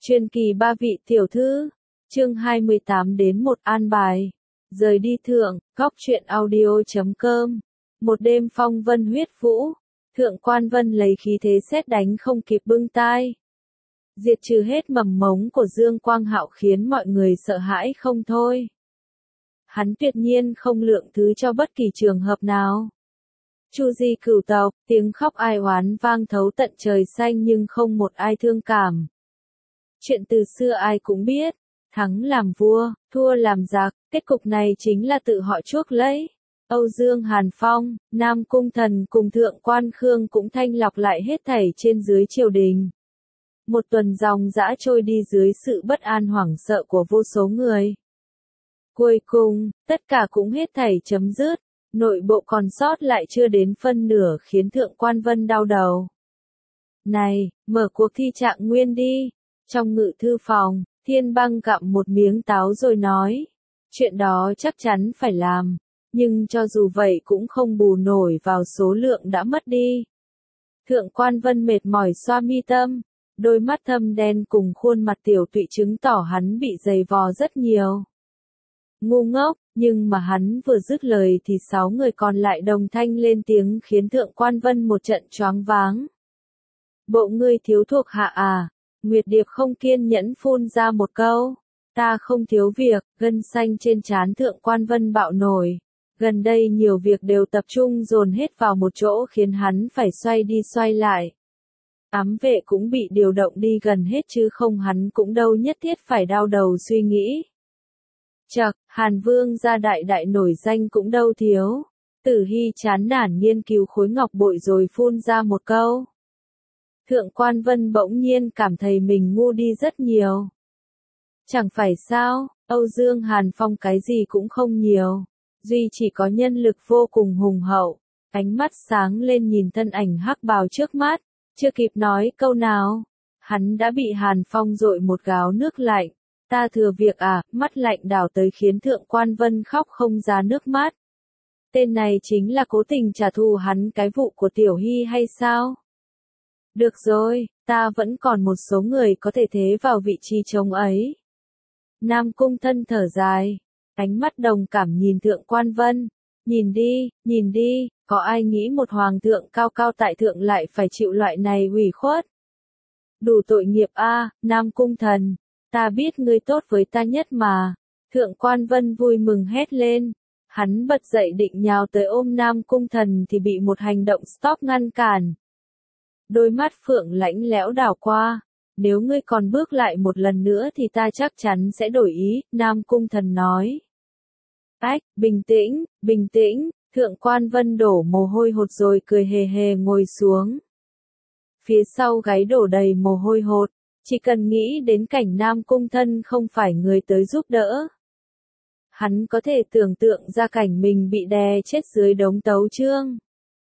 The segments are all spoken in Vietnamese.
Truyền kỳ ba vị tiểu thư, chương 28 đến một an bài. Rời đi thượng, góc truyện audio.com. Một đêm phong vân huyết vũ, thượng quan vân lấy khí thế sét đánh không kịp bưng tai. Diệt trừ hết mầm mống của Dương Quang Hạo khiến mọi người sợ hãi không thôi. Hắn tuyệt nhiên không lượng thứ cho bất kỳ trường hợp nào. Chu di cửu tộc, tiếng khóc ai oán vang thấu tận trời xanh nhưng không một ai thương cảm. Chuyện từ xưa ai cũng biết, thắng làm vua, thua làm giặc, kết cục này chính là tự họ chuốc lấy. Âu Dương Hàn Phong, Nam Cung Thần cùng Thượng Quan Khương cũng thanh lọc lại hết thảy trên dưới triều đình. Một tuần dòng dã trôi đi dưới sự bất an hoảng sợ của vô số người. Cuối cùng, tất cả cũng hết thảy chấm dứt, nội bộ còn sót lại chưa đến phân nửa khiến Thượng Quan Vân đau đầu. Này, mở cuộc thi trạng nguyên đi. Trong ngự thư phòng, Thiên Băng gặm một miếng táo rồi nói. Chuyện đó chắc chắn phải làm, nhưng cho dù vậy cũng không bù nổi vào số lượng đã mất đi. Thượng Quan Vân mệt mỏi xoa mi tâm, đôi mắt thâm đen cùng khuôn mặt tiểu tụy chứng tỏ hắn bị dày vò rất nhiều. Ngu ngốc, nhưng mà hắn vừa dứt lời thì 6 người còn lại đồng thanh lên tiếng khiến Thượng Quan Vân một trận choáng váng. Bộ ngươi thiếu thuộc hạ à? Nguyệt Điệp không kiên nhẫn phun ra một câu. Ta không thiếu việc, gân xanh trên trán Thượng Quan Vân bạo nổi. Gần đây nhiều việc đều tập trung dồn hết vào một chỗ khiến hắn phải xoay đi xoay lại. Ám vệ cũng bị điều động đi gần hết chứ không hắn cũng đâu nhất thiết phải đau đầu suy nghĩ. Chậc, Hàn Vương gia đại đại nổi danh cũng đâu thiếu. Tử Hy chán nản nghiên cứu khối ngọc bội rồi phun ra một câu. Thượng Quan Vân bỗng nhiên cảm thấy mình ngu đi rất nhiều. Chẳng phải sao, Âu Dương Hàn Phong cái gì cũng không nhiều, duy chỉ có nhân lực vô cùng hùng hậu. Ánh mắt sáng lên nhìn thân ảnh hắc bào trước mắt, chưa kịp nói câu nào, hắn đã bị Hàn Phong dội một gáo nước lạnh. Ta thừa việc à, mắt lạnh đảo tới khiến Thượng Quan Vân khóc không ra nước mắt. Tên này chính là cố tình trả thù hắn cái vụ của Tiểu Hy hay sao? Được rồi, ta vẫn còn một số người có thể thế vào vị trí trống ấy. Nam Cung Thân thở dài, ánh mắt đồng cảm nhìn Thượng Quan Vân. Nhìn đi, có ai nghĩ một hoàng thượng cao cao tại thượng lại phải chịu loại này ủy khuất? Đủ tội nghiệp a, Nam Cung Thần, ta biết ngươi tốt với ta nhất mà. Thượng Quan Vân vui mừng hét lên. Hắn bật dậy định nhào tới ôm Nam Cung Thần thì bị một hành động stop ngăn cản. Đôi mắt Phượng lãnh lẽo đảo qua. Nếu ngươi còn bước lại một lần nữa thì ta chắc chắn sẽ đổi ý, Nam Cung Thần nói. Ách, bình tĩnh, Thượng Quan Vân đổ mồ hôi hột rồi cười hề hề ngồi xuống. Phía sau gáy đổ đầy mồ hôi hột, chỉ cần nghĩ đến cảnh Nam Cung Thân không phải người tới giúp đỡ. Hắn có thể tưởng tượng ra cảnh mình bị đè chết dưới đống tấu chương.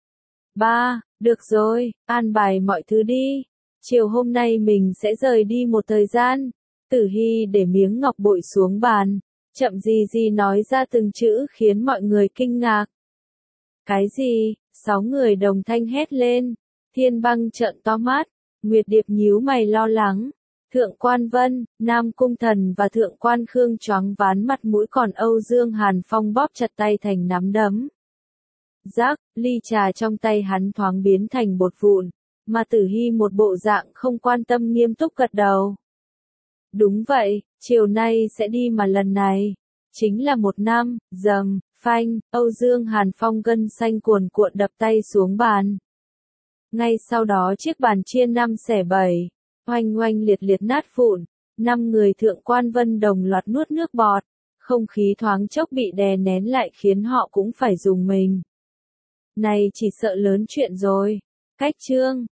Được rồi, an bài mọi thứ đi. Chiều hôm nay mình sẽ rời đi một thời gian. Tử Hy để miếng ngọc bội xuống bàn, chậm gì nói ra từng chữ khiến mọi người kinh ngạc. Cái gì? 6 người đồng thanh hét lên. Thiên Băng trợn to mắt, Nguyệt Điệp nhíu mày lo lắng. Thượng Quan Vân, Nam Cung Thần và Thượng Quan Khương choáng váng mặt mũi còn Âu Dương Hàn Phong bóp chặt tay thành nắm đấm. Rắc, ly trà trong tay hắn thoáng biến thành bột vụn, mà Tử Hy một bộ dạng không quan tâm nghiêm túc gật đầu. Đúng vậy, chiều nay sẽ đi mà lần này, chính là 1 năm, phanh, Âu Dương Hàn Phong gân xanh cuồn cuộn đập tay xuống bàn. Ngay sau đó chiếc bàn chia 5 xẻ 7, oanh oanh liệt liệt nát vụn, 5 người Thượng Quan Vân đồng loạt nuốt nước bọt, không khí thoáng chốc bị đè nén lại khiến họ cũng phải rùng mình. Này chỉ sợ lớn chuyện rồi. Cách chương